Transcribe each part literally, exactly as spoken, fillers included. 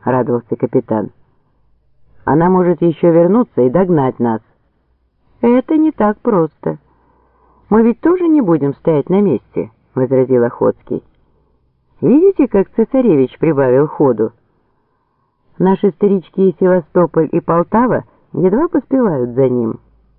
— радовался капитан. «Она может еще вернуться и догнать нас». «Это не так просто. Мы ведь тоже не будем стоять на месте», — возразил Охотский. «Видите, как цесаревич прибавил ходу? Наши старички Севастополь и Полтава едва поспевают за ним».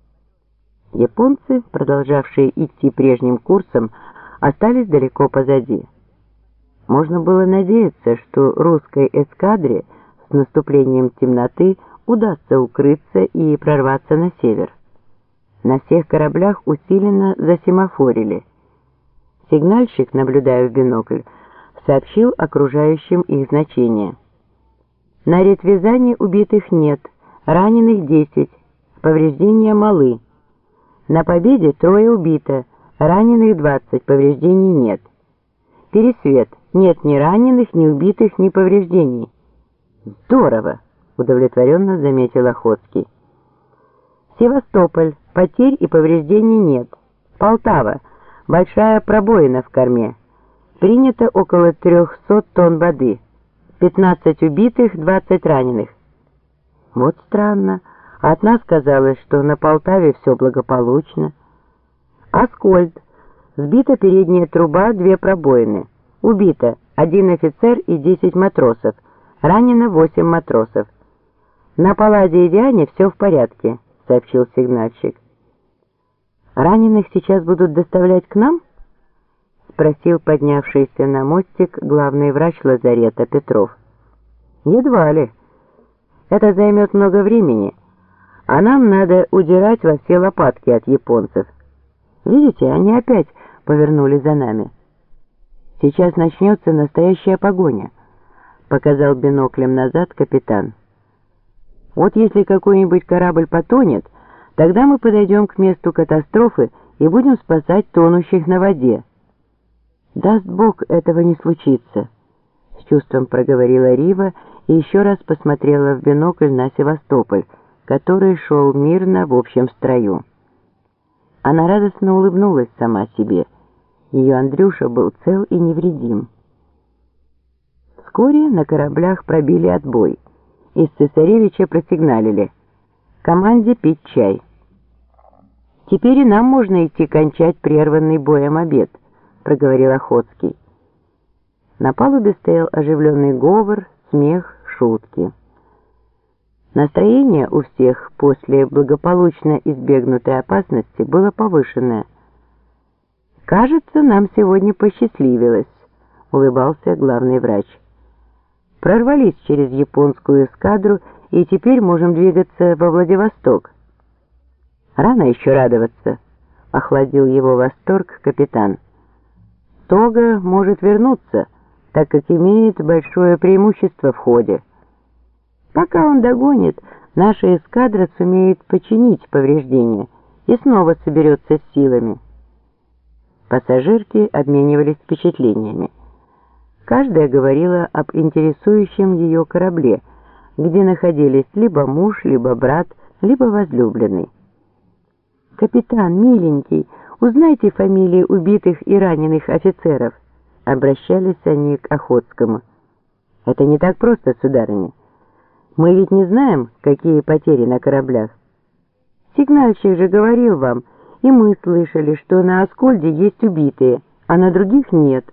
Японцы, продолжавшие идти прежним курсом, остались далеко позади. Можно было надеяться, что русской эскадре с наступлением темноты удастся укрыться и прорваться на север. На всех кораблях усиленно засемафорили. Сигнальщик, наблюдая в бинокль, сообщил окружающим их значение. На Ретвизане убитых нет, раненых десять, повреждения малы. На Победе трое убито, раненых двадцать, повреждений нет. Пересвет, нет ни раненых, ни убитых, ни повреждений. Здорово, удовлетворенно заметил Охотский. Севастополь, потерь и повреждений нет. Полтава, большая пробоина в корме. Принято около трехсот тонн воды. пятнадцать убитых, двадцать раненых. Вот странно. От нас казалось, что на Полтаве все благополучно. Аскольд. Сбита передняя труба, две пробоины. Убито один офицер и десять матросов. Ранено восемь матросов. На Палладе и Диане все в порядке, сообщил сигнальщик. Раненых сейчас будут доставлять к нам? Спросил поднявшийся на мостик главный врач лазарета Петров. Едва ли. Это займет много времени. А нам надо удирать во все лопатки от японцев. Видите, они опять повернули за нами. Сейчас начнется настоящая погоня, показал биноклем назад капитан. Вот если какой-нибудь корабль потонет, тогда мы подойдем к месту катастрофы и будем спасать тонущих на воде. Даст Бог, этого не случится, с чувством проговорила Рива и еще раз посмотрела в бинокль на Севастополь, который шел мирно в общем строю. Она радостно улыбнулась сама себе. Ее Андрюша был цел и невредим. Вскоре на кораблях пробили отбой. Из цесаревича просигналили: команде пить чай. «Теперь и нам можно идти кончать прерванный боем обед», — проговорил Охотский. На палубе стоял оживленный говор, смех, шутки. Настроение у всех после благополучно избегнутой опасности было повышенное. «Кажется, нам сегодня посчастливилось», — улыбался главный врач. «Прорвались через японскую эскадру и теперь можем двигаться во Владивосток». «Рано еще радоваться», — охладил его восторг капитан. «Тога может вернуться, так как имеет большое преимущество в ходе. Пока он догонит, наша эскадра сумеет починить повреждения и снова соберется с силами». Пассажирки обменивались впечатлениями. Каждая говорила об интересующем ее корабле, где находились либо муж, либо брат, либо возлюбленный. «Капитан, миленький, узнайте фамилии убитых и раненых офицеров», — обращались они к Охотскому. «Это не так просто, сударыня. Мы ведь не знаем, какие потери на кораблях. Сигнальщик же говорил вам, и мы слышали, что на Аскольде есть убитые, а на других нет».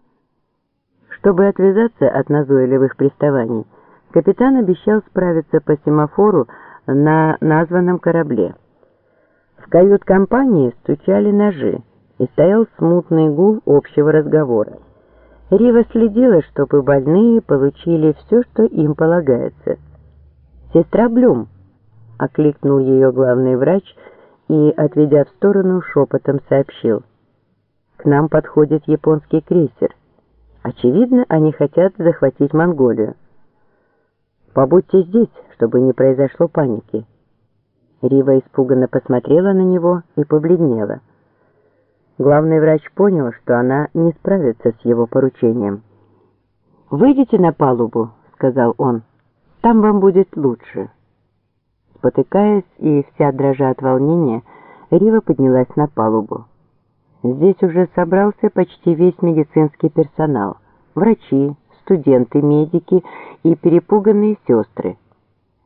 Чтобы отвязаться от назойливых приставаний, капитан обещал справиться по семафору на названном корабле. В кают-компании стучали ножи, и стоял смутный гул общего разговора. Рива следила, чтобы больные получили все, что им полагается. «Сестра Блюм», — окликнул ее главный врач и, отведя в сторону, шепотом сообщил: «К нам подходит японский крейсер. Очевидно, они хотят захватить Монголию. Побудьте здесь, чтобы не произошло паники». Рива испуганно посмотрела на него и побледнела. Главный врач понял, что она не справится с его поручением. «Выйдите на палубу», — сказал он. «Там вам будет лучше». Спотыкаясь и вся дрожа от волнения, Рива поднялась на палубу. Здесь уже собрался почти весь медицинский персонал. Врачи, студенты-медики и перепуганные сестры.